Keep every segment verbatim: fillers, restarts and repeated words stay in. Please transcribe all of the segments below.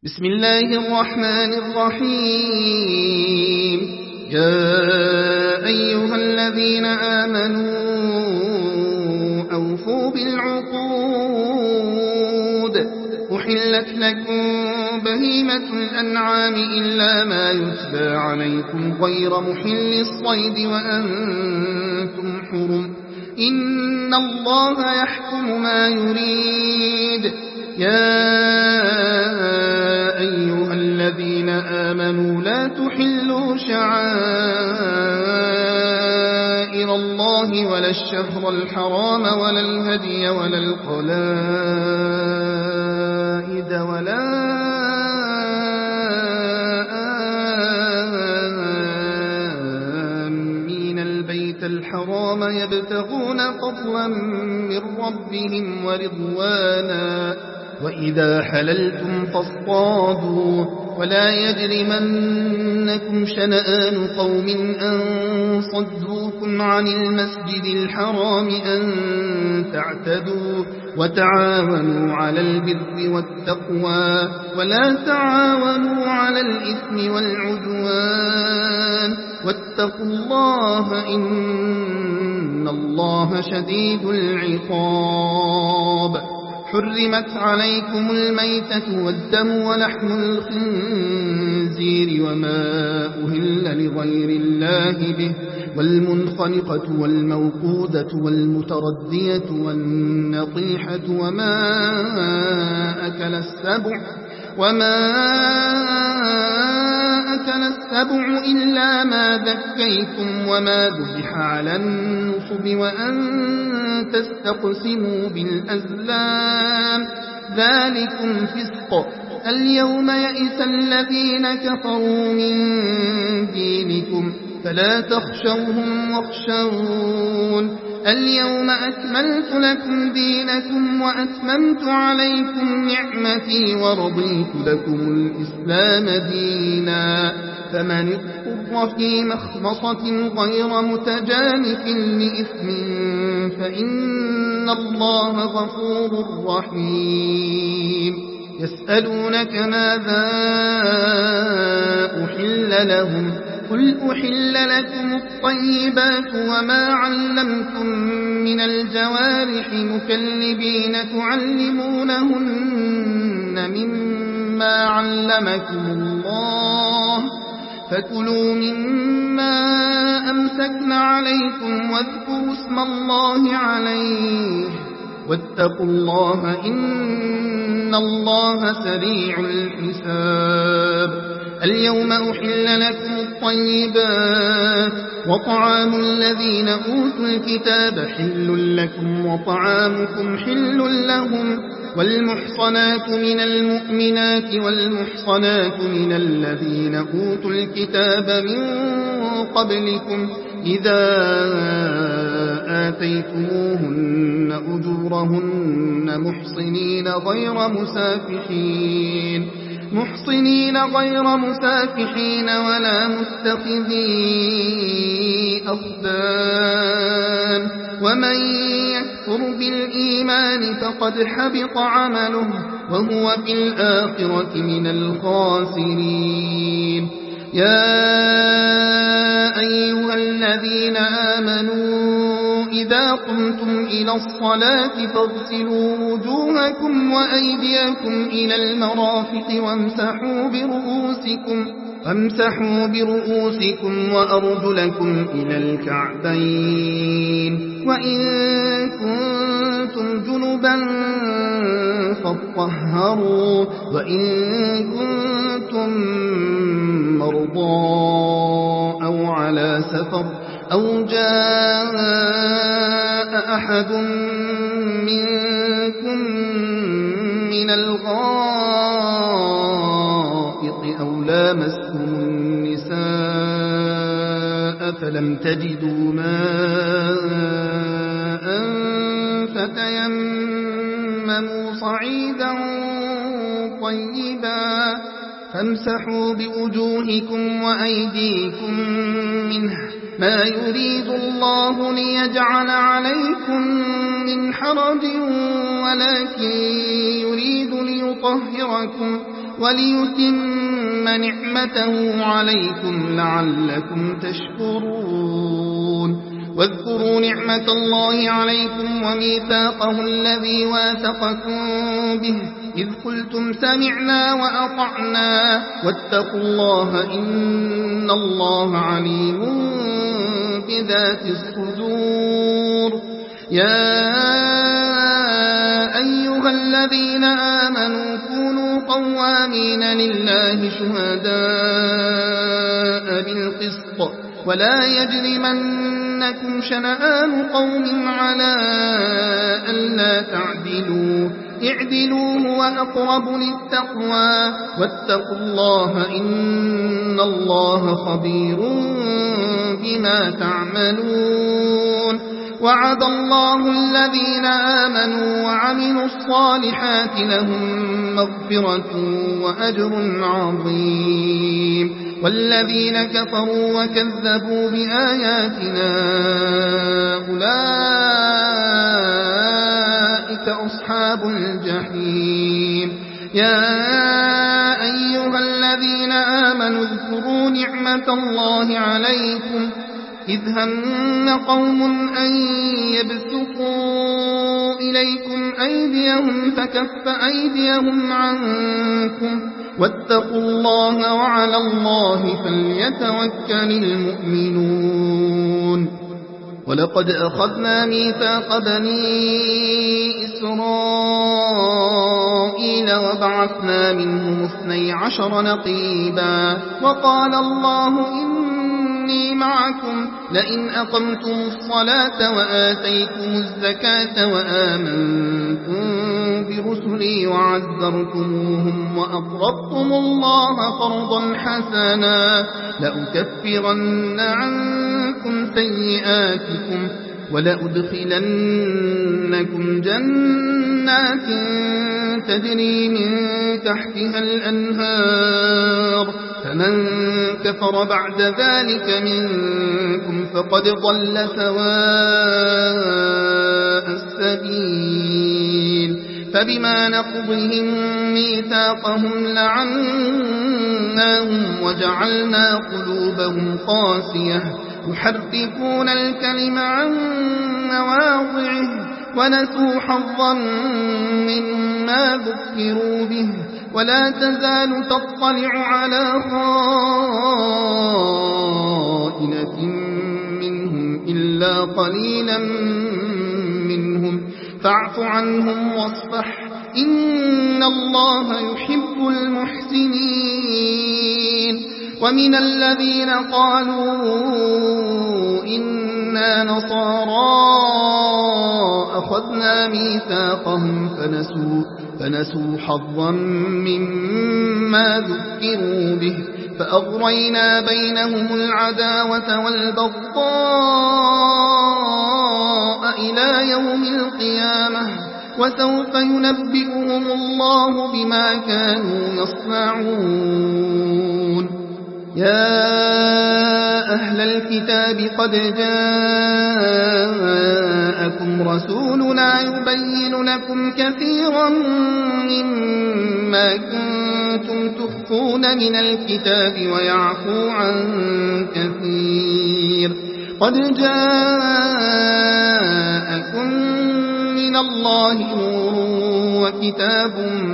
بسم الله الرحمن الرحيم. يا أيها الذين آمنوا أوفوا بالعقود. أحلت لكم بهيمة الأنعام إلا ما يتلى عليكم غير محل الصيد وأنتم حرم. إن الله يحكم ما يريد. يا أيها الذين آمنوا لا تحلوا شعائر الله ولا الشهر الحرام ولا الهدي ولا القلائد ولا آمين البيت الحرام يبتغون فضلا من ربهم ورضوانا. وإذا حللتم فاصطادوا ولا يجرمنكم شنآن قوم أن صدوكم عن المسجد الحرام أن تعتدوا. وتعاونوا على البر والتقوى ولا تعاونوا على الإثم والعدوان واتقوا الله إن الله شديد العقاب. حرمت عليكم الميتة والدم ولحم الخنزير وما أهل لغير الله به والمنخنقة والموقوذة والمتردية والنطيحة وما أكل السبع وما أكل السبع إلا ما ذكيتم وما ذبح على النصب وأن تستقسموا بالأزلام ذلكم فسق. اليوم يئس الذين كفروا من دينكم فلا تخشوهم واخشون. اليوم أكملت لكم دينكم وأتممت عليكم نعمتي ورضيت لكم الإسلام دينا. فمن اضطر في مخمصة غير متجانف لإثم فإن الله غفور رحيم. يسألونك ماذا أحل لهم قل أحل لكم الطيبات وما علمتم من الجوارح مكلبين تعلمونهن مما علمكم الله فكلوا مما أمسكن عليكم واذكروا اسم الله عليه واتقوا الله إن الله سريع الحساب. اليوم أحل لكم الطيبات وطعام الذين أوتوا الكتاب حل لكم وطعامكم حل لهم والمحصنات من المؤمنات والمحصنات من الذين أوتوا الكتاب من قبلكم إذا آتيتموهن أجورهن محصنين غير مسافحين محصنين غير مسافحين ولا متخذي أخدان. ومن يكفر بالإيمان فقد حبط عمله وهو في الآخرة من الخاسرين. يا أيها الذين آمنوا إذا قمتم إلى الصلاة فاغسلوا وجوهكم وأيديكم إلى المرافق وامسحوا برؤوسكم وامسحوا برؤوسكم وأرجلكم إلى الكعبين وإن كنتم جنبا فاطهروا وإن كنتم مرضى أو على سفر أو جاء أحد منكم من الغائط أو لامستم النساء فلم تجدوا ماء فتيمموا صعيدا طيبا فامسحوا بوجوهكم وأيديكم منه ما يريد الله ليجعل عليكم من حرج ولكن يريد ليطهركم وليتم نعمته عليكم لعلكم تشكرون. واذكروا نعمة الله عليكم وميثاقه الذي واثقكم به إذ قلتم سمعنا وأطعنا واتقوا الله إن الله عليم بذات الصدور. يا أيها الذين آمنوا كونوا قوامين لله شهداء بالقسط ولا يجرمنكم شنآن قوم على ألا تعدلوا اعدلوا هو أقرب للتقوى واتقوا الله إن الله خبير بما تعملون. وعد الله الذين آمنوا وعملوا الصالحات لهم مغفرة وأجر عظيم. والذين كفروا وكذبوا بآياتنا أولئك أصحاب الجحيم. يا أيها الذين آمنوا اذكروا نعمة الله عليكم إذ هم قوم أن يبسطوا إليكم أيديهم فكف أيديهم عنكم واتقوا الله وعلى الله فليتوكل المؤمنون. ولقد أخذنا ميثاق بني إسرائيل وبعثنا منهم اثني عشر نقيبا وقال الله إني معكم لئن أقمتم الصلاة وآتيتم الزكاة وآمنتم برسلي وعزرتموهم وأقرضتم الله قرضا حسنا لأكفرن عنكم سيئاتكم ولأدخلنكم جنات تجري من تحتها الأنهار فمن كفر بعد ذلك منكم فقد ضل سواء السبيل. فبما نقضهم ميثاقهم لعناهم وجعلنا قلوبهم قاسية يحرفون الكلم عن مواضعه ونسوا حظا مما ذكروا به ولا تزال تطلع على خائنة منهم إلا قليلا منهم فاعف عنهم واصفح إن الله يحب المحسنين. ومن الذين قالوا إنا نصارى أخذنا ميثاقهم فنسوا, فنسوا حظا مما ذكروا به فأغرينا بينهم العداوة والبغضاء إلى يوم القيامة وسوف ينبئهم الله بما كانوا يصنعون. يا أهل الكتاب قد جاءكم رسولنا يبين لكم كثيرا مما كنتم تخفون من الكتاب ويعفو عن كثير. قد جاءكم من الله نور وكتاب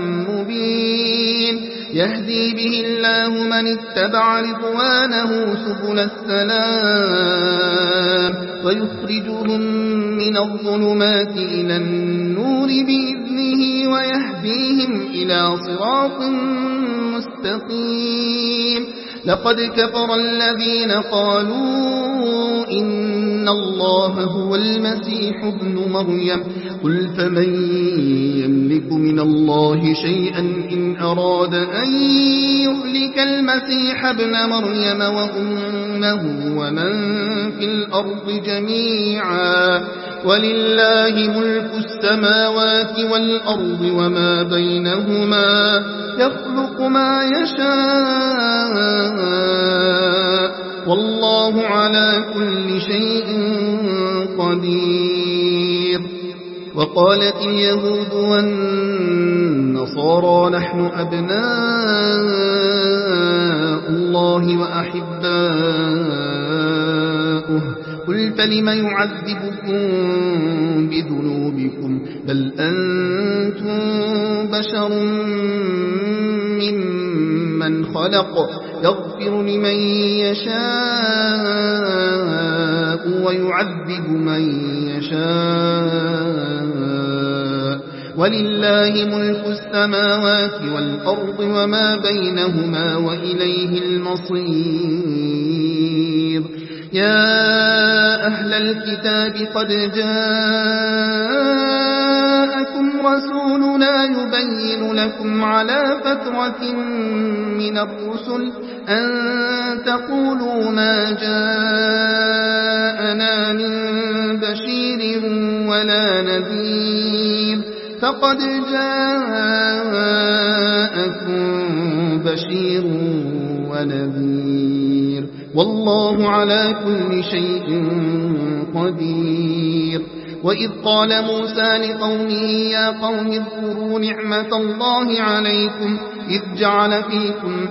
مبين يهدي به الله من اتبع رضوانه سبل السلام ويخرجهم من الظلمات إلى النور بإذنه ويهديهم إلى صراط مستقيم. لقد كفر الذين قالوا إن الله هو المسيح ابن مريم قل فمن يملك من الله شيئا إن أراد أن يهلك المسيح ابن مريم وأمه ومن في الأرض جميعا ولله ملك السماوات والأرض وما بينهما يخلق ما يشاء والله على كل شيء قدير. وقالت اليهود والنصارى نحن أبناء الله وأحباؤه قل فلم يعذبكم بذنوبكم بل أنتم بشر ممن خلق يغفر لمن يشاء ويعذب من يشاء ولله ملك السماوات والأرض وما بينهما وإليه المصير يا أهل الكتاب قد جاءكم رسولنا يبين لكم على فترة من الرسل أن تقولوا ما جاءنا من بشير ولا نذير فقد جاءكم بشير ونذير والله على كل شيء قدير وإذ قال موسى لقومه يا قوم اذكروا نعمة الله عليكم إذ جعل فيكم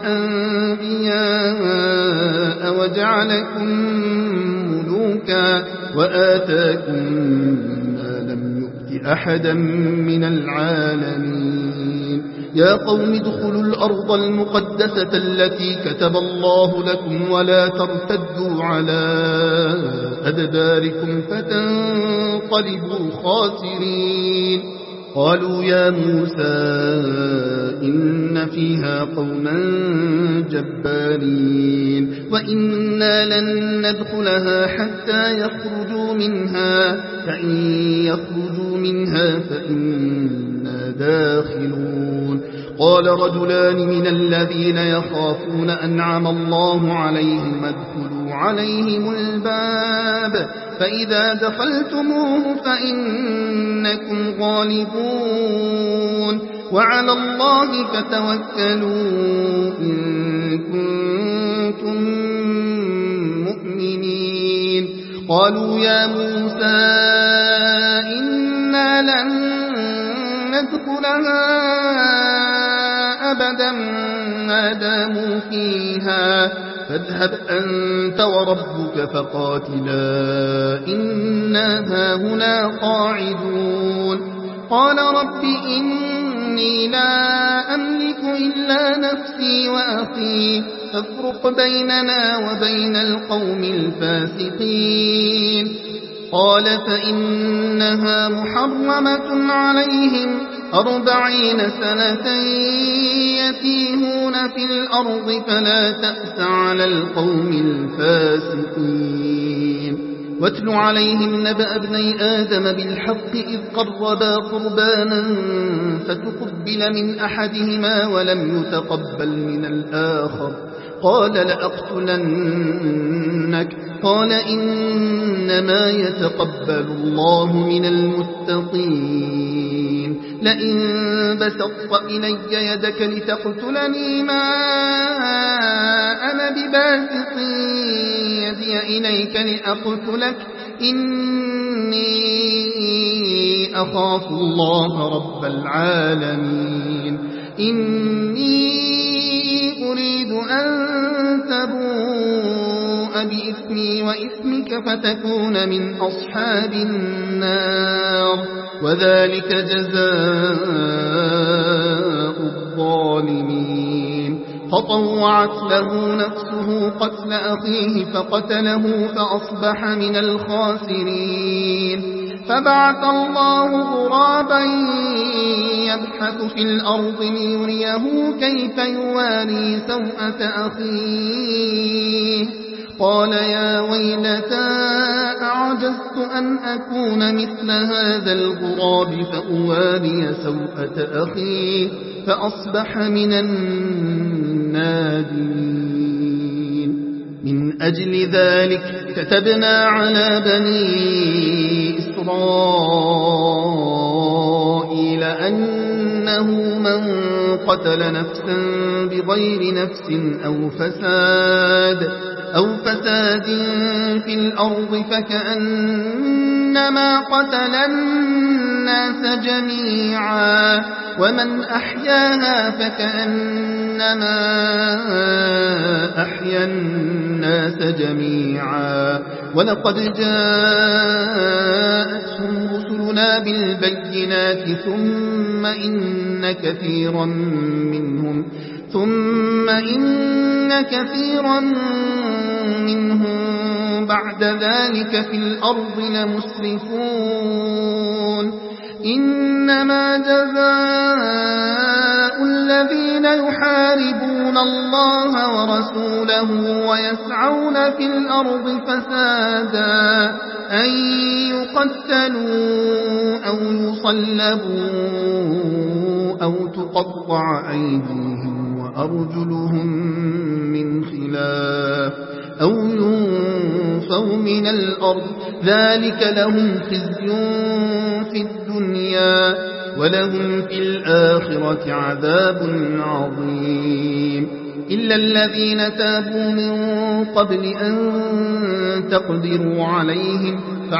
أنبياء وجعلكم ملوكا وآتاكم ما لم يؤت أحدا من العالمين يا قوم ادخلوا الأرض المقدسة التي كتب الله لكم ولا ترتدوا على أدباركم فتنقلبوا خاسرين قالوا يا موسى إن فيها قوما جبارين وإنا لن ندخلها حتى يخرجوا منها فإن يخرجوا منها فإنا داخلون قال رجلان من الذين يخافون أنعم الله عليهم ادخلوا عليهم الباب فإذا دخلتموه فإنكم غالبون وعلى الله فتوكلوا إن كنتم مؤمنين قالوا يا موسى إنا لن ندخلها أبدا ما داموا فيها فاذهب أنت وربك فقاتلا إنا هاهنا قاعدون قال رب إني لا أملك إلا نفسي وأخي فافرق بيننا وبين القوم الفاسقين قال فإنها محرمة عليهم أربعين سنة يتيهون في الأرض فلا تأس على القوم الفاسقين واتل عليهم نبأ ابني آدم بالحق إذ قربا قربانا فتقبل من أحدهما ولم يتقبل من الآخر قال لأقتلنك قال إنما يتقبل الله من المتقين لئن بسطت إلي يدك لتقتلني ما أنا بباسط يدي إليك لأقتلك إني أخاف الله رب العالمين إني أريد أن تبوء بإثمي وإثمك فتكون من أصحاب النار وذلك جزاء الظالمين فطوعت له نفسه قتل أخيه فقتله فأصبح من الخاسرين فبعث الله غرابا يبحث في الأرض ليريه كيف يواري سوءة أخيه قال يا ويلتى أعجزت أن أكون مثل هذا الغراب فأواري سوءة أخيه فأصبح من النادمين من أجل ذلك كتبنا على بني إسرائيل أنه من قتل نفسا بغير نفس أو فساد أو فساد في الأرض فكأنما قتل الناس الناس جميعا ومن أحياها فكأنما أحيا الناس جميعا ولقد جاءتهم رسلنا بالبينات ثم إن كثيرا منهم ثم إن كثيرا منهم بعد ذلك في الأرض لمسرفون إنما جزاء الذين يحاربون الله ورسوله ويسعون في الأرض فسادا أن يقتلوا أو يصلبوا أو تقطع أيديهم وأرجلهم من خلاف أو ينفوا من الأرض ذلك لهم خزي في الدنيا ولهم في الآخرة عذاب عظيم إلا الذين تابوا من قبل أن تقدروا عليهم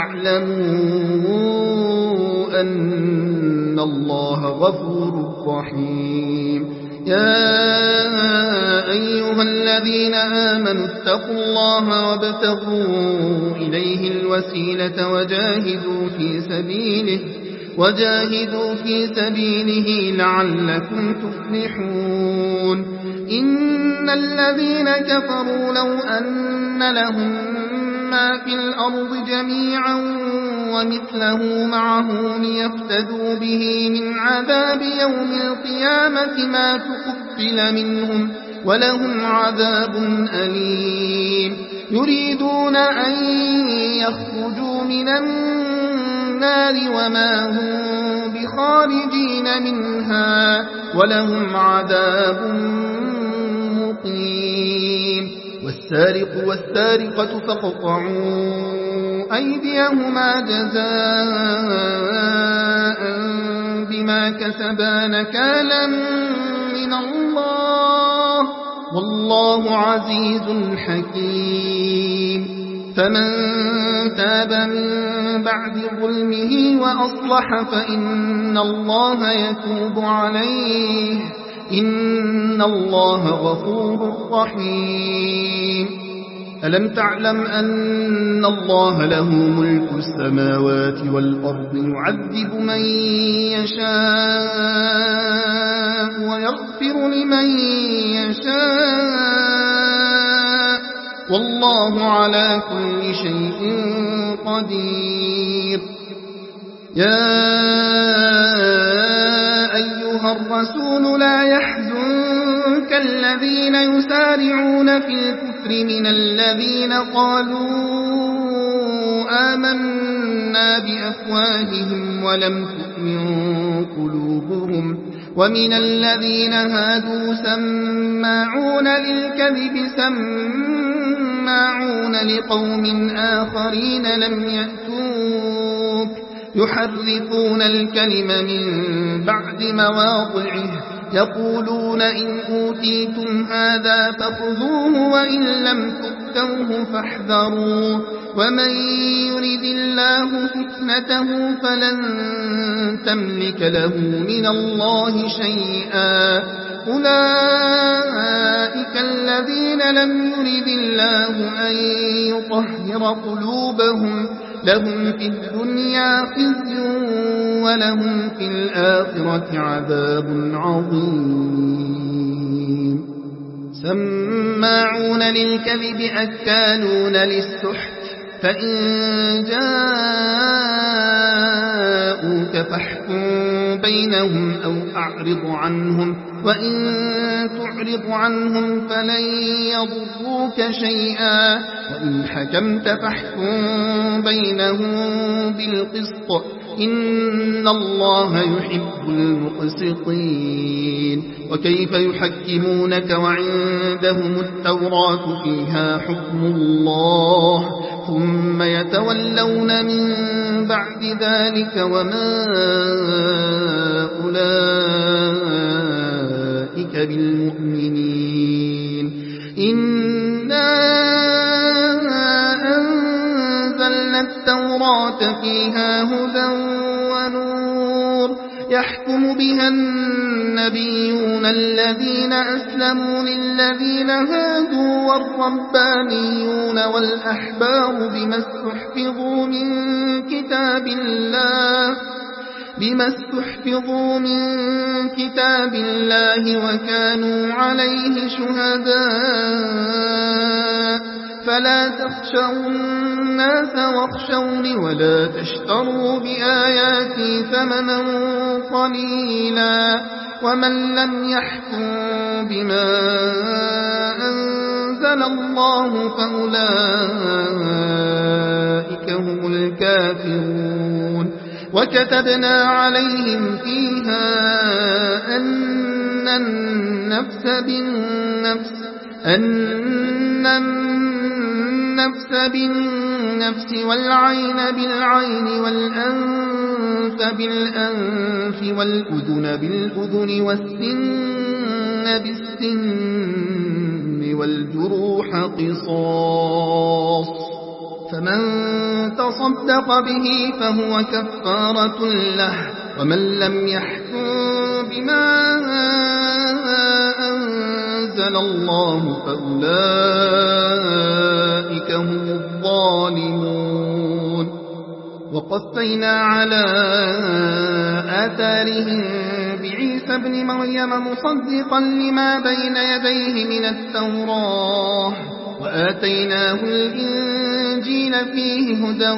فاعلموا أن الله غفور رحيم يا أيها الذين آمنوا اتقوا الله وابتغوا إليه الوسيلة وجاهدوا في سبيله وجاهدوا في سبيله لعلكم تفلحون إن الذين كفروا لو أن لهم ما في الأرض جميعا ومثله معه ليفتدوا به من عذاب يوم القيامة ما تقبل منهم ولهم عذاب أليم يريدون أن يخرجوا من النار وما هم بخارجين منها ولهم عذاب مقيم والسارق والسارقة فاقطعوا أيديهما جزاء بما كسبا نكالا من الله والله عزيز حكيم فمن تاب من بعد ظلمه وأصلح فإن الله يتوب عليه إن الله غفور رحيم ألم تعلم أن الله له ملك السماوات والأرض يعذب من يشاء ويغفر لمن يشاء والله على كل شيء قدير يا أيها الرسول لا يحزنك الذين يسارعون في الكفر من الذين قالوا آمنا بأفواههم ولم تؤمن قلوبهم ومن الذين هادوا سماعون للكذب سماعون لقوم آخرين لم يأتوك يحرفون الكلم من بعد مواضعه يقولون إن أوتيتم هذا فخذوه وإن لم تؤتوه فاحذروا ومن يرد الله فتنته فلن تملك له من الله شيئا أولئك الذين لم يرد الله أن يطهر قلوبهم لهم في الدنيا خزي ولهم في الآخرة عذاب عظيم سماعون للكذب أكالون للسحت فإن جاءوك فاحكم بينهم أو أعرض عنهم وإن تعرض عنهم فلن يضروك شيئا وإن حكمت فاحكم بينهم بالقسط إن الله يحب المقسطين وكيف يحكمونك وعندهم التوراة فيها حكم الله ثم يتولون من بعد ذلك وما أولئك بالمؤمنين إنا أنزلنا التوراة فيها هدى ونور يحكم بها النبيون الذين أسلموا للذين هادوا والربانيون والأحبار بما استحفظوا من كتاب الله بما استحفظوا من كتاب الله وكانوا عليه شهداء فلا تخشوا الناس واخشوني ولا تشتروا بآياتي ثمنا قليلا ومن لم يحكم بما أنزل الله فأولئك هم الكافرون وكتبنا عليهم فيها أن النفس بالنفس أن النفس بالنفس والعين بالعين والأنف بالأنف والأذن بالأذن والسن بالسن والجروح قصاص فمن تصدق به فهو كفارة له ومن لم يحكم بما أنزل الله فأولئك هم الظالمون وقفينا على آثارهم بعيسى ابن مريم مصدقا لما بين يديه من التوراة وآتيناه الإنجيل فيه هدى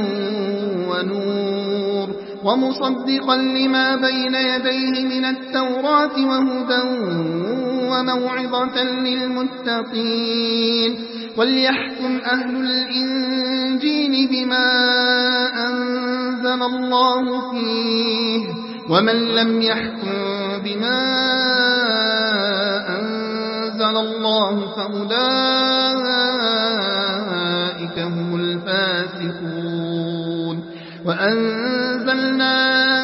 ونور ومصدقا لما بين يديه من التوراة وهدى وموعظة للمتقين وليحكم أهل الإنجيل بما أنزل الله فيه ومن لم يحكم بما أنزل الله فأولئك هم الفاسقون وأنزلنا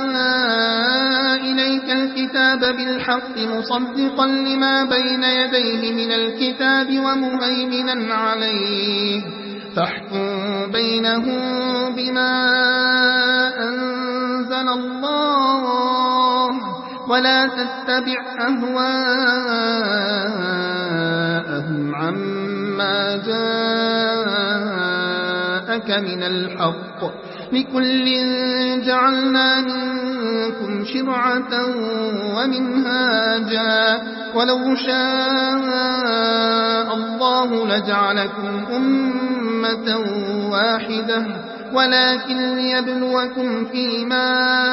إليك الكتاب بالحق مصدقا لما بين يديه من الكتاب ومهيمنا عليه فاحكم بينهم بما أنزل الله ولا تتبع أهواءهم عما جاءك من الحق لكل جعلنا منكم شرعة ومنهاجا ولو شاء الله لجعلكم أمة واحدة ولكن ليبلوكم فيما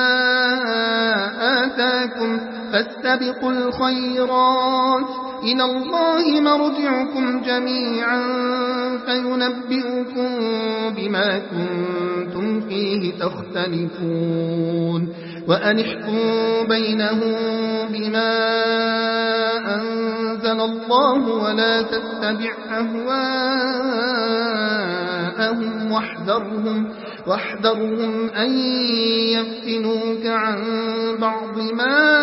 آتاكم فاستبقوا الخيرات إلى الله مرجعكم جميعا فينبئكم بما كنتم فيه تختلفون وأنحكم بينهم بما أنزل الله ولا تتبع أهواءهم واحذرهم, واحذرهم أن يفتنوك عن بعض ما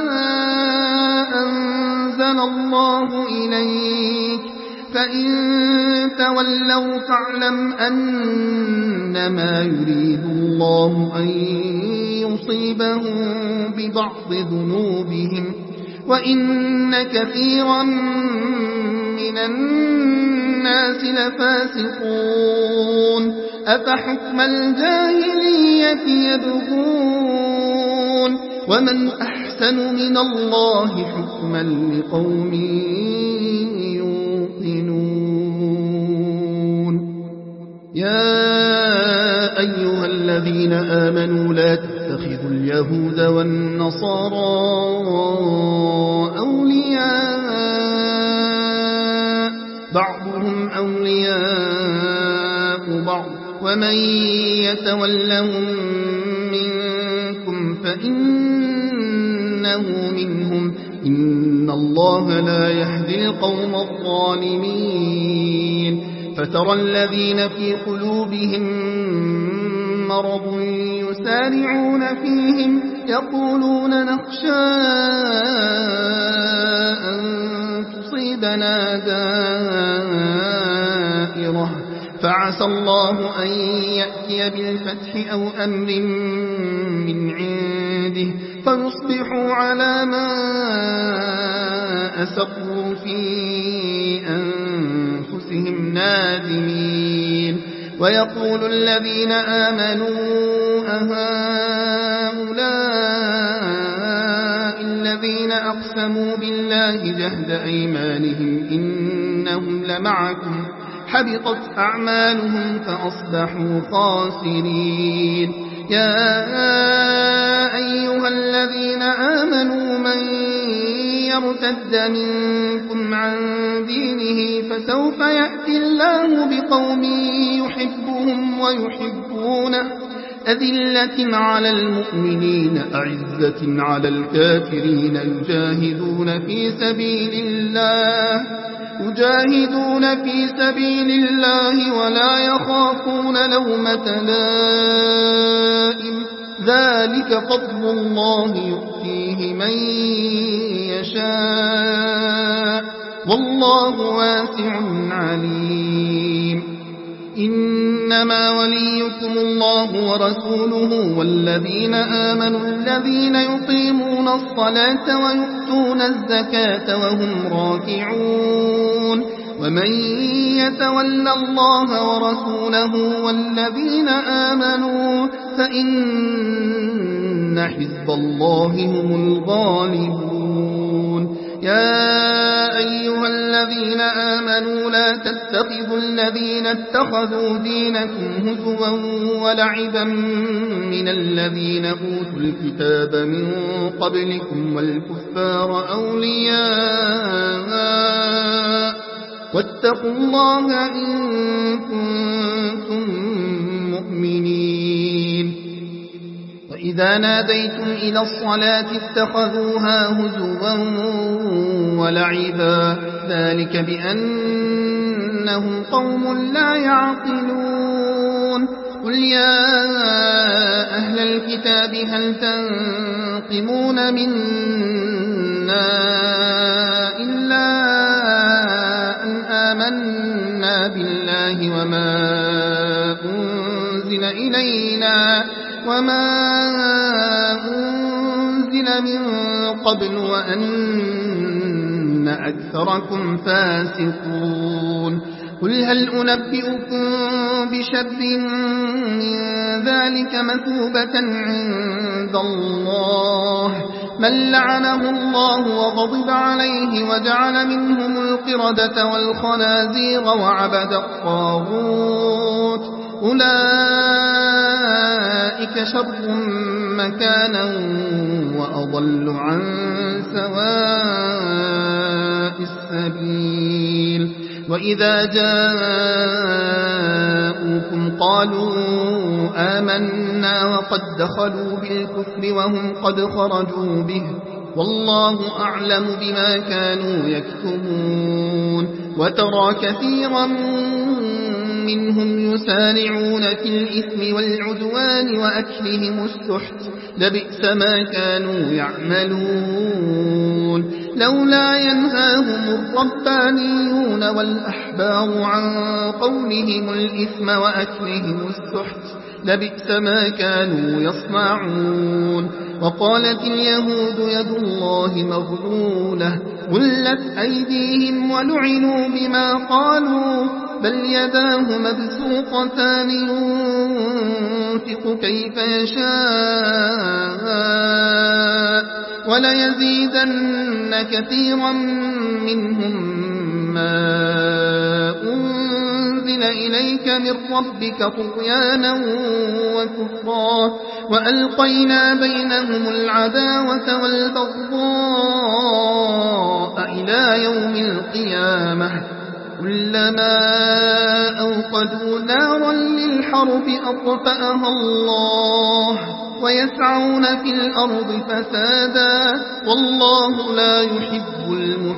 أنزل الله إليك فإن تولوا فاعلم أنما يريد الله أن يصيبهم ببعض ذنوبهم وإن كثيرا من الناس لفاسقون أفحكم الجاهلية يبغون ومن أحسن من الله حكما لقوم يوقنون يا أيها الذين آمنوا لا تتخذوا اليهود والنصارى أولياء بعضهم أولياء بعض ومن يتولهم منكم فإنه منهم إن الله لا يهدي القوم الظالمين فترى الذين في قلوبهم مرض يسارعون فيهم يقولون نخشى أن تصيبنا دائرة فعسى الله أن يأتي بالفتح أو أمر من عنده به فيصبحوا على ما أسروا في أنفسهم نادمين ويقول الذين آمنوا أهؤلاء الذين أقسموا بالله جهد أيمانهم إنهم لمعكم حبطت أعمالهم فأصبحوا خاسرين يا أيها الذين آمنوا من يرتد منكم عن دينه فسوف يأتي الله بقوم يحبهم ويحبونه أذلة على المؤمنين أعزة على الكافرين يجاهدون في سبيل الله يجاهدون في سبيل الله ولا يخافون لومة لائم ذلك فضل الله يؤتيه من يشاء والله واسع عليم إنما وليكم الله ورسوله والذين آمنوا الذين يقيمون الصلاة ويؤتون الزكاة وهم راكعون ومن يتول الله ورسوله والذين آمنوا فإن حزب الله هم الغالبون يا أيها الذين آمنوا لا تتخذوا الذين اتخذوا دينكم هزوا ولعبا من الذين أوتوا الكتاب من قبلكم والكفار أولياء واتقوا الله إن كنتم مؤمنين وإذا ناديتم إلى الصلاة اتخذوها هزوا ولعبا ذلك بأنهم قوم لا يعقلون قل يا أهل الكتاب هل تنقمون منا إلا أن آمنا بالله وما أنزل إلينا وما أنزل من قبل وأن أكثركم فاسقون قل هل أنبئكم بشر من ذلك مثوبة عند الله من لعنه الله وغضب عليه وجعل منهم القردة والخنازير وعبد الطاغوت أولئك شر مكانا وأضل عن سواء السبيل وإذا جاءوكم قالوا آمنا وقد دخلوا بالكفر وهم قد خرجوا به والله أعلم بما كانوا يكتمون وترى كثيرا منهم يسارعون في الإثم والعدوان وأكلهم السحت لبئس ما كانوا يعملون لولا ينهاهم الربانيون والأحبار عن قولهم الإثم وأكلهم السحت لبئس ما كانوا يصنعون وقالت اليهود يد الله مغلولة غلت أيديهم ولعنوا بما قالوا بل يداه مبسوطتان ينفق كيف يشاء وليزيدن كثيرا منهم ما أنزل إليك من ربك طغيانا وكفرا وألقينا بينهم العداوة والبغضاء إلى يوم القيامة كلما أوقدوا نارا للحرب أطفأها الله ويسعون في الأرض فسادا والله لا يحب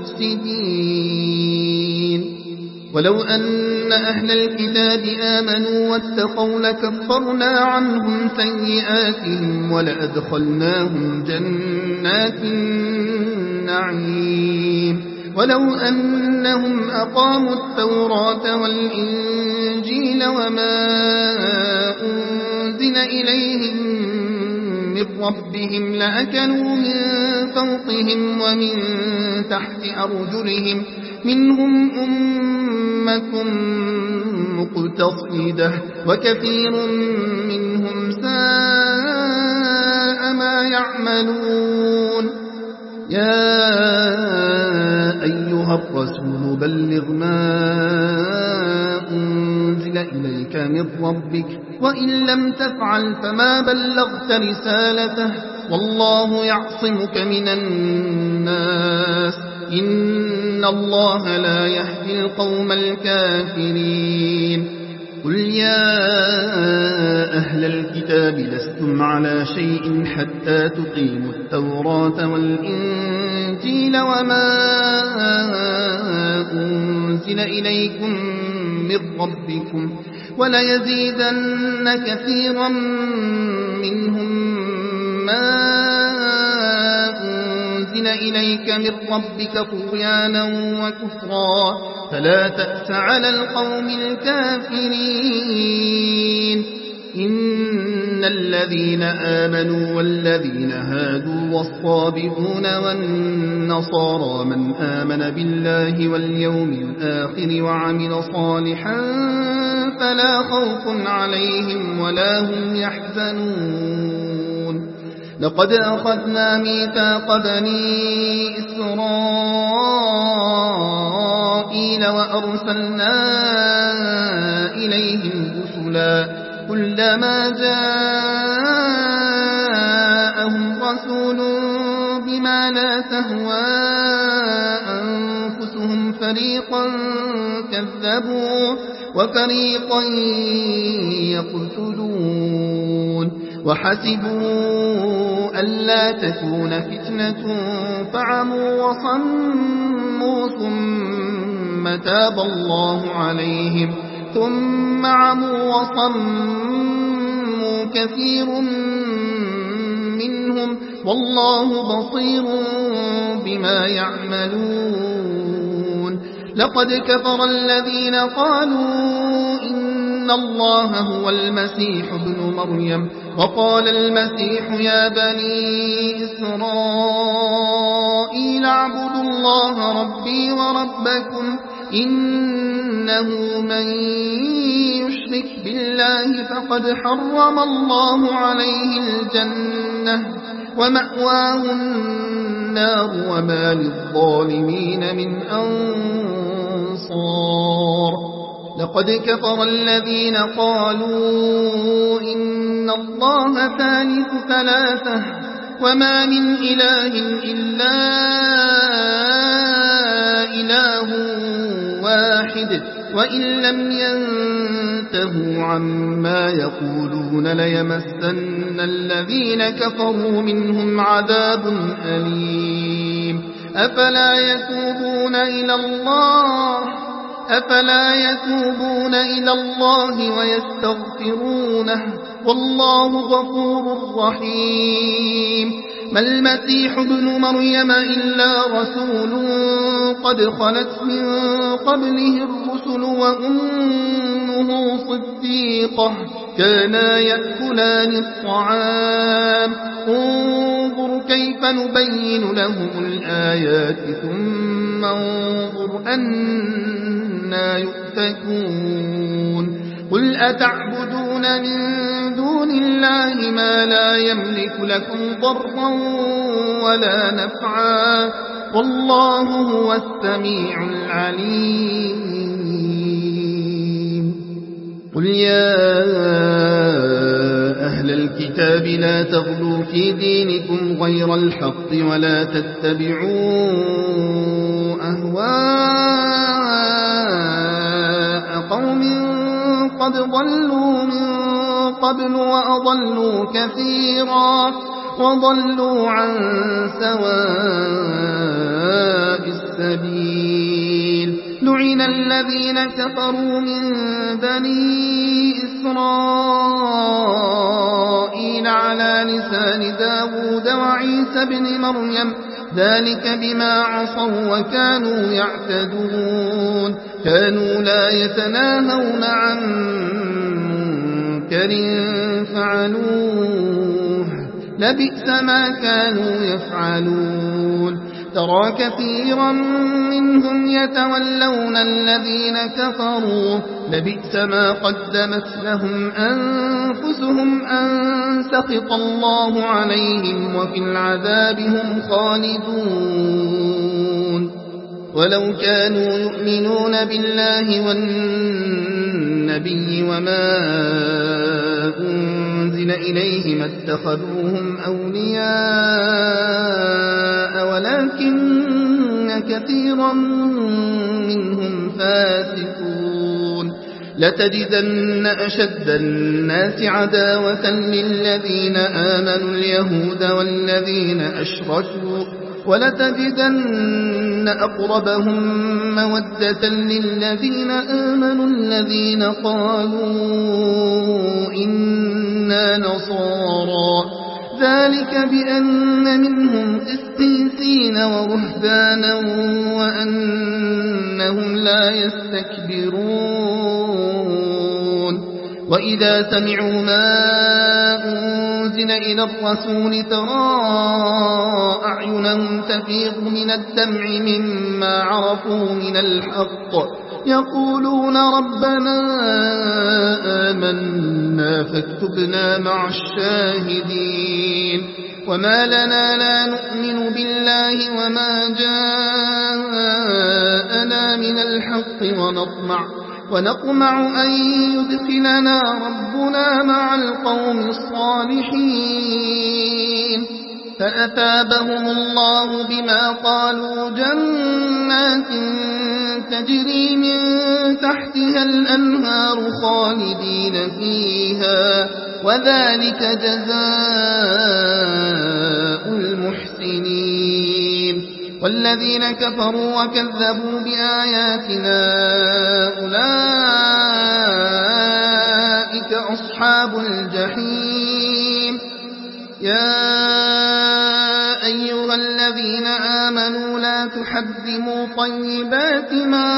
المفسدين ولو أن أهل الكتاب آمنوا واتقوا لكفرنا عنهم سيئاتهم ولأدخلناهم جنات النعيم ولو أنهم أقاموا التوراة والإنجيل وما أنزل إليهم من ربهم لأكلوا من فوقهم ومن تحت أرجلهم منهم أمة مقتصدة وكثير منهم ساء ما يعملون. يا أيها الرسول بلغ ما أنزل إليك من ربك وإن لم تفعل فما بلغت رسالته والله يعصمك من الناس إن الله لا يهدي القوم الكافرين. قل يا أهل الكتاب لستم على شيء حتى تقيموا التوراة والإنجيل وما أنزل إليكم من ربكم وليزيدن كثيرا منهم ما أنزل إليك من ربك طغيانا وكفرا فلا تأس على القوم الكافرين. إن الذين آمنوا والذين هادوا والصابئون والنصارى من آمن بالله واليوم الآخر وعمل صالحا فلا خوف عليهم ولا هم يحزنون. لقد أخذنا ميثاق بني إسرائيل وأرسلنا إليهم رسلا كلما جاءهم رسول بما لا تهوى أنفسهم فريقا كذبوا وفريقا يقتلون وحسبوا ألا تكون فتنة فعموا وصموا ثم تاب الله عليهم ثم عموا وصموا كثير منهم والله بصير بما يعملون. لقد كفر الذين قالوا إن الله هو المسيح ابن مريم وقال المسيح يا بني إسرائيل اعبدوا الله ربي وربكم إنه من يشرك بالله فقد حرم الله عليه الجنة ومأواه النار وما للظالمين من أنصار. لقد كفر الذين قالوا إن الله ثالث ثلاثة وما من إله إلا إله واحد وإن لم ينتهوا عما يقولون ليمسن الذين كفروا منهم عذاب أليم. أفلا يتوبون إلى الله أفلا يتوبون إلى الله ويستغفرونه والله غفور رحيم. ما المسيح ابن مريم إلا رسول قد خلت من قبله الرسل وأمه صديقة كانا يأكلان الطعام انظر كيف نبين لهم الآيات ثم انظر أنا يؤفكون. قل أتعبدون من دون الله ما لا يملك لكم ضرا ولا نفعا والله هو السميع العليم. قل يا أهل الكتاب لا تغلوا في دينكم غير الحق ولا تتبعوا أهواء قوم قد ضلوا من قبل وأضلوا كثيرا وضلوا عن سواء السبيل. لعن الذين كفروا من بني إسرائيل على لسان داود وعيسى بن مريم ذلك بما عصوا وكانوا يعتدون. كانوا لا يتناهون عن منكر فعلوه لبئس ما كانوا يفعلون ترى كثيرا منهم يتولون الذين كفروا لبئس ما قدمت لهم أنفسهم أن سخط الله عليهم وفي العذاب هم خالدون ولو كانوا يؤمنون بالله والنبي وما أنزل إليه ما اتخذوهم أولياء ولكن كثيرا منهم فاسقون لتجدن أشد الناس عداوة للذين آمنوا اليهود والذين أشركوا ولتجدن أقربهم مودة للذين آمنوا الذين قالوا إنا نصارى ذلك بأن منهم قسيسين ورهبانا وأنهم لا يستكبرون وإذا سمعوا ما أنزل إلى الرسول ترى أعينهم تفيض من الدمع مما عرفوا من الحق يقولون ربنا آمنا فاكتبنا مع الشاهدين وما لنا لا نؤمن بالله وما جاءنا من الحق ونطمع ونطمع أن يدخلنا ربنا مع القوم الصالحين فأثابهم الله بما قالوا جنات تجري من تحتها الأنهار خالدين فيها وذلك جزاء المحسنين والذين كفروا وكذبوا بآياتنا أولئك أصحاب الجحيم يا أيها الذين آمنوا لا تحرموا طيبات ما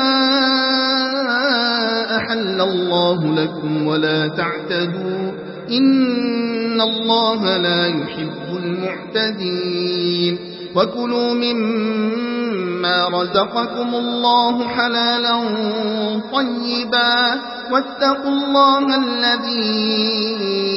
أحل الله لكم ولا تعتدوا إن الله لا يحب المعتدين وكلوا مما رزقكم الله حلالا طيبا واتقوا الله الذي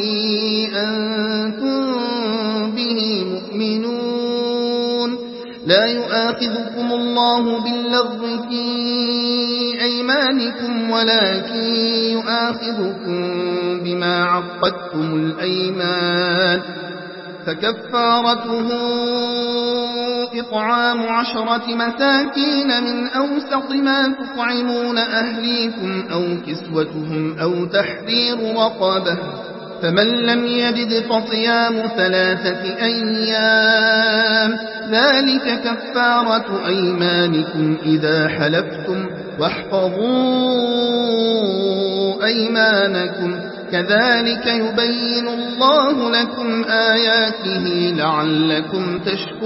أنتم به مؤمنون لا يؤاخذكم الله باللغو في أيمانكم ولكن يؤاخذكم بما عقدتم الأيمان فكفارته إطعام عشرة مساكين من أوسط ما تطعمون أهليكم أو كسوتهم أو تحرير رقبة فمن لم يجد فصيام ثلاثة أيام ذلك كفارة أيمانكم إذا حلفتم واحفظوا أيمانكم كذلك يبين الله لكم آياته لعلكم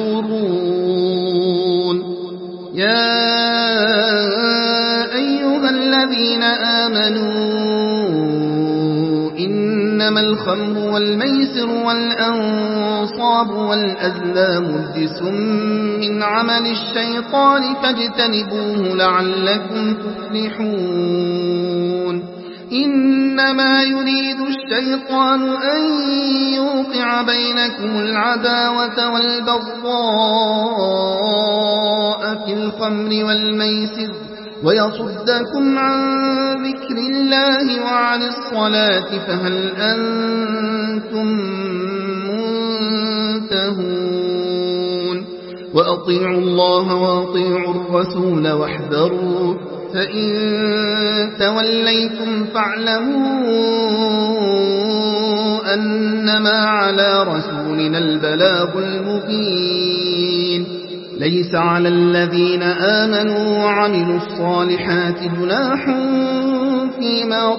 تشكرون يا أيها الذين آمنوا إنما الخمر والميسر والأنصاب والأزلام رجس من عمل الشيطان فاجتنبوه لعلكم تفلحون إنما يريد الشيطان أن يوقع بينكم العداوة والبغضاء في الخمر والميسر ويصدكم عن ذكر الله وعن الصلاة فهل أنتم منتهون وأطيعوا الله وأطيعوا الرسول واحذروا فإن توليتم فاعلموا أنما على رسولنا البلاغ المبين ليس على الذين آمنوا وعملوا الصالحات جناح فيما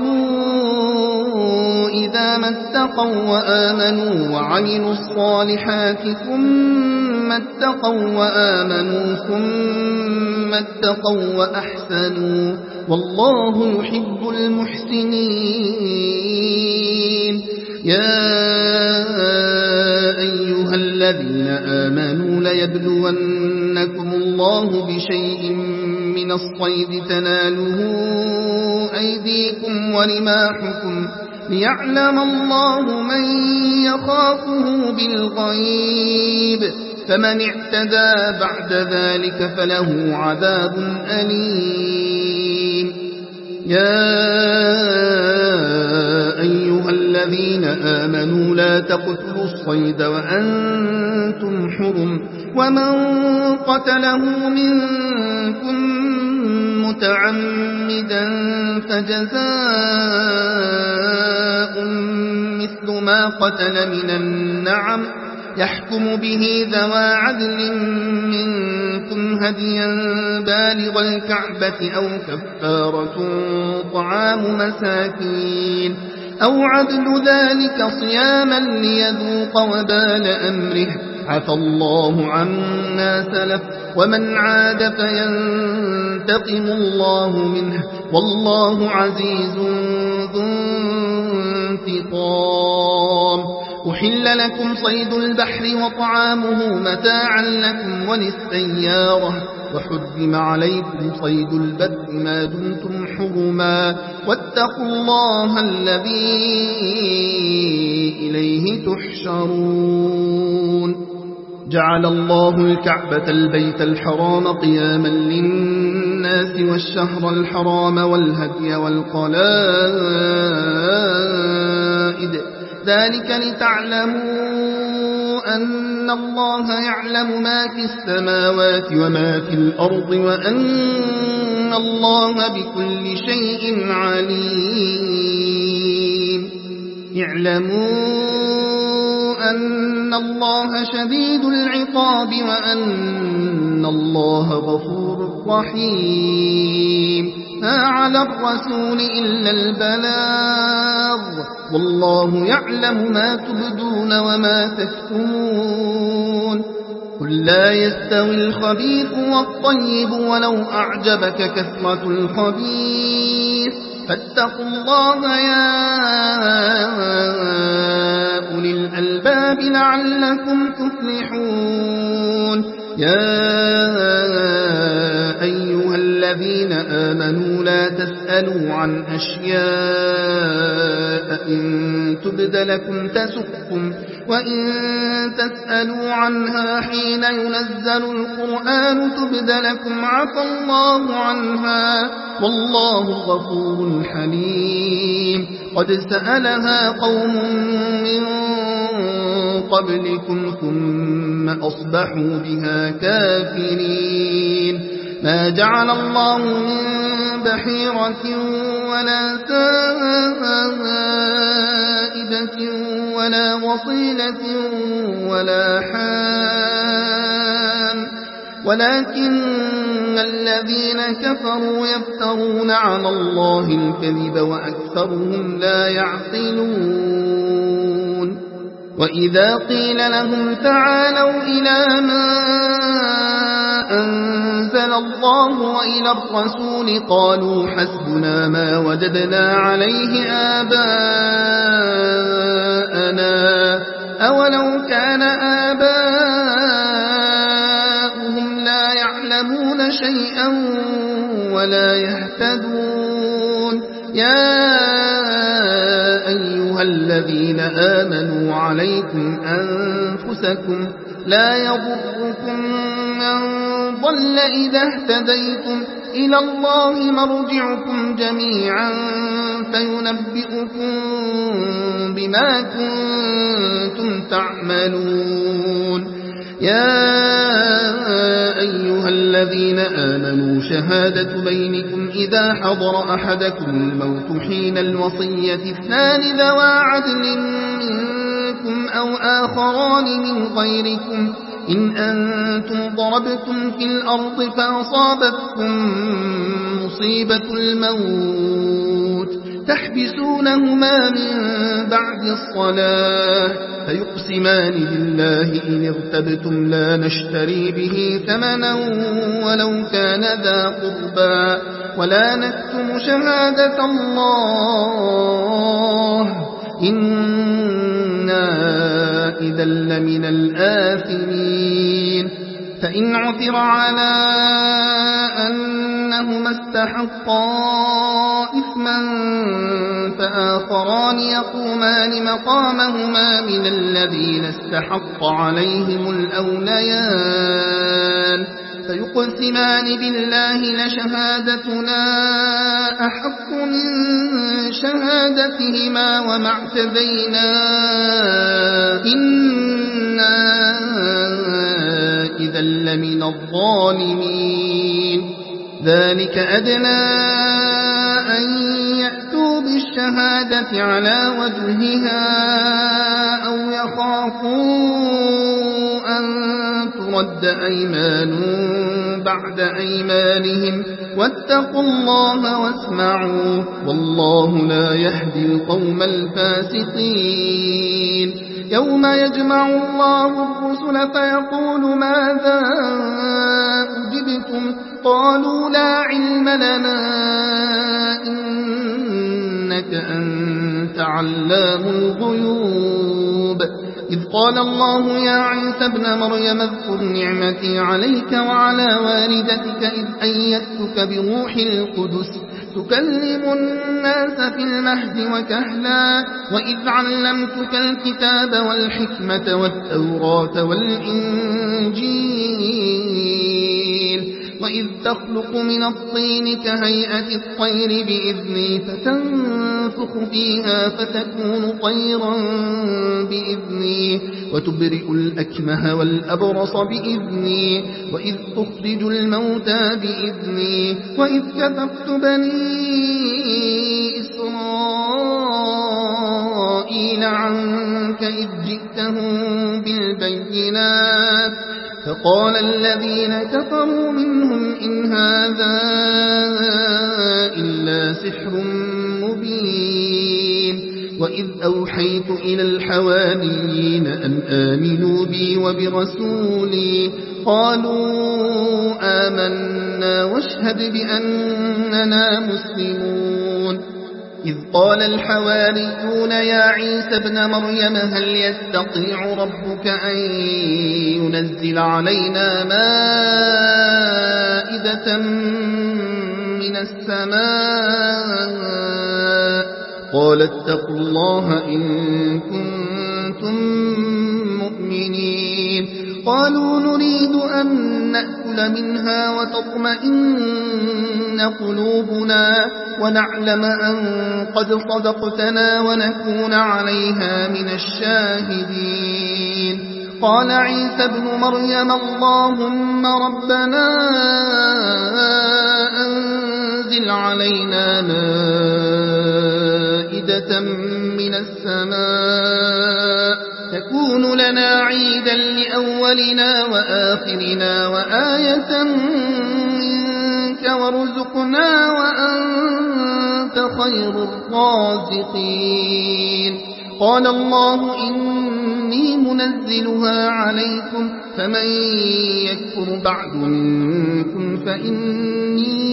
طعموا إذا ما اتقوا وآمنوا وعملوا الصالحات ثم اتقوا وآمنوا ثم اتقوا وأحسنوا والله يحب المحسنين يا الذين آمنوا ليبلونكم الله بشيء من الصيد تناله أيديكم ورماحكم ليعلم الله من يخافه بالغيب فمن اعتدى بعد ذلك فله عذاب أليم. يا أيها الذين آمنوا لا تقتلوا الصيد وأنتم حرم ومن قتله منكم متعمدا فجزاء مثل ما قتل من النعم يحكم به ذوى عدل منكم هديا بالغ الكعبة أو كفارة طعام مساكين أو عدل ذلك صياما ليذوق وبال أمره عفى الله عما سلف ومن عاد فينتقم الله منه والله عزيز ذو انتقام. أحل لكم صيد البحر وطعامه متاعا لكم وللسيارة وحرم عليكم صيد البر ما دمتم حرما واتقوا الله الذي إليه تحشرون. جعل الله الكعبة البيت الحرام قياما للناس والشهر الحرام والهدي والقلائد ذلك لتعلموا أن الله يعلم ما في السماوات وما في الأرض وأن الله بكل شيء عليم. اعلموا أن الله شديد العقاب وأن الله غفور رحيم. ما على الرسول إلا البلاغ والله يعلم ما تبدون وما تكتمون. قل لا يستوي الخبيث والطيب ولو أعجبك كثرة الخبيث فاتقوا الله يا أولي الألباب لعلكم تفلحون. يا أيها الذين آمنوا لا تسألوا عن أشياء إن تبد لكم تسؤكم وإن تسألوا عنها حين ينزل القرآن تبد لكم عفى الله عنها والله غفور حليم. قد سألها قوم من قبلكم ثم أصبحوا بها كافرين. ما جعل الله من بحيرة ولا سائبة ولا وصيلة ولا حام ولكن الذين كفروا يفترون على الله الكذب وأكثرهم لا يعقلون. وإذا قيل لهم تعالوا إلى ما أنزل الله وإلى الرسول قالوا حسبنا ما وجدنا عليه آباءنا أولو كان آباؤهم لا يعلمون شيئا ولا يهتدون. يا أيها الذين آمنوا عليكم أنفسكم لا يضركم من ضل إذا اهتديتم إلى الله مرجعكم جميعا فينبئكم بما كنتم تعملون. يا أيها الذين آمنوا شهادة بينكم إذا حضر أحدكم الموت حين الوصية اثنان ذوى عدل منكم أو آخران من غيركم إن أنتم ضربتم في الأرض فأصابتكم مصيبة الموت تحبسونهما من بعد الصلاة فيقسمان بالله إن ارتبتم لا نشتري به ثمنا ولو كان ذا قربى ولا نكتم شهادة الله إنا إذا لمن الآثمين. فإن عثر على أنهما استحقا إثما فآخران يقومان مقامهما من الذين استحق عليهم الأوليان فيقسمان بالله لشهادتنا أحق من شهادتهما وما اعتدينا إنا إذا لمن الظالمين. ذلك أدنى أن يأتوا بالشهادة على وجهها أو يخافوا أن ترد أيمان بعد أيمانهم واتقوا الله واسمعوا والله لا يهدي القوم الفاسقين. يوم يجمع الله الرسل فيقول ماذا أجبتم قالوا لا علم لنا إنك أنت علام الغيوب. إذ قال الله يا عيسى ابن مريم اذكر نعمتي عليك وعلى والدتك إذ أيدتك بروح القدس تكلم الناس في المهد وكهلا وإذ علمتك الكتاب والحكمة والتوراة والإنجيل وإذ تخلق من الطين كهيئة الطير بإذني فتنفخ فيها فتكون طيرا بإذني وتبرئ الأكمه والأبرص بإذني وإذ تخرج الموتى بإذني وإذ كففت بني إسرائيل عنك إذ جئتهم بالبينات فقال الذين كفروا منهم إن هذا إلا سحر مبين. وإذ أوحيت إلى الحواريين أن آمنوا بي وبرسولي قالوا آمنا واشهد بأننا مسلمون. إذ قال الحواريون يا عيسى ابن مريم هل يستطيع ربك أن ينزل علينا مائدة من السماء قال اتقوا الله إن كنتم مؤمنين. قالوا نريد أن نأكل منها وتطمئن قلوبنا ونعلم أن قد صدقتنا ونكون عليها من الشاهدين. قال عيسى ابن مريم اللهم ربنا أنزل علينا مائدة من السماء تكون لنا عيدا لأولنا وآخرنا وآية منك وارزقنا وأنت خير الرازقين. قال الله إني منزلها عليكم فمن يكفر بعد منكم فإني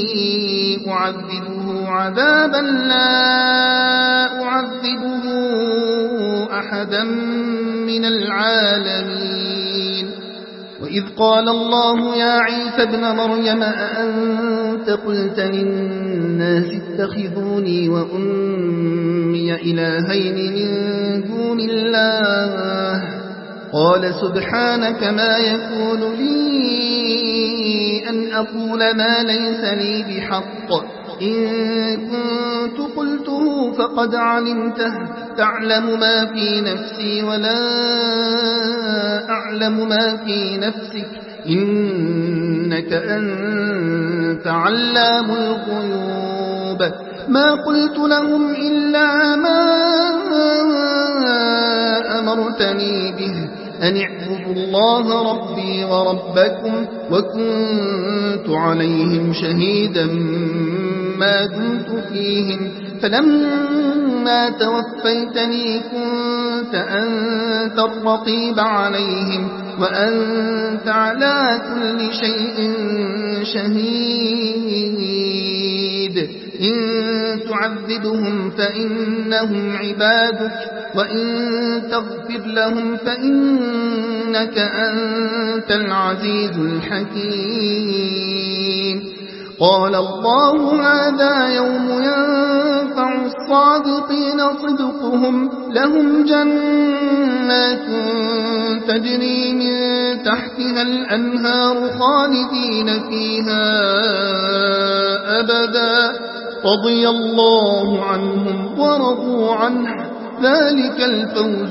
أعذبه عذابا لا أعذبه أحدا من العالمين. وإذ قال الله يا عيسى ابن مريم أأنت قلت للناس اتخذوني وأمي إلهين من دون الله قال سبحانك ما يكون لي أن أقول ما ليس لي بحق إن كنت قلته فقد علمته تعلم ما في نفسي ولا أعلم ما في نفسك إنك أنت علام الغيوب. ما قلت لهم إلا ما أمرتني به أن اعبدوا الله ربي وربكم وكنت عليهم شهيدا ما دمت فيهم فلما توفيتني كنت أنت الرقيب عليهم وأنت على كل شيء شهيد. إن تعذبهم فإنهم عبادك وإن تغفر لهم فإنك أنت العزيز الحكيم. قال الله هذا يوم ينفع الصادقين صدقهم لهم جنات تجري من تحتها الأنهار خالدين فيها أبدا رضي الله عنهم ورضوا عنه ذلك الفوز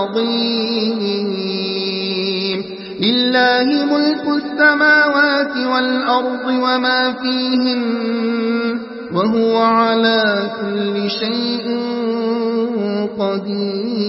العظيم. لله ملك السماوات والأرض وما فيهن وهو على كل شيء قدير.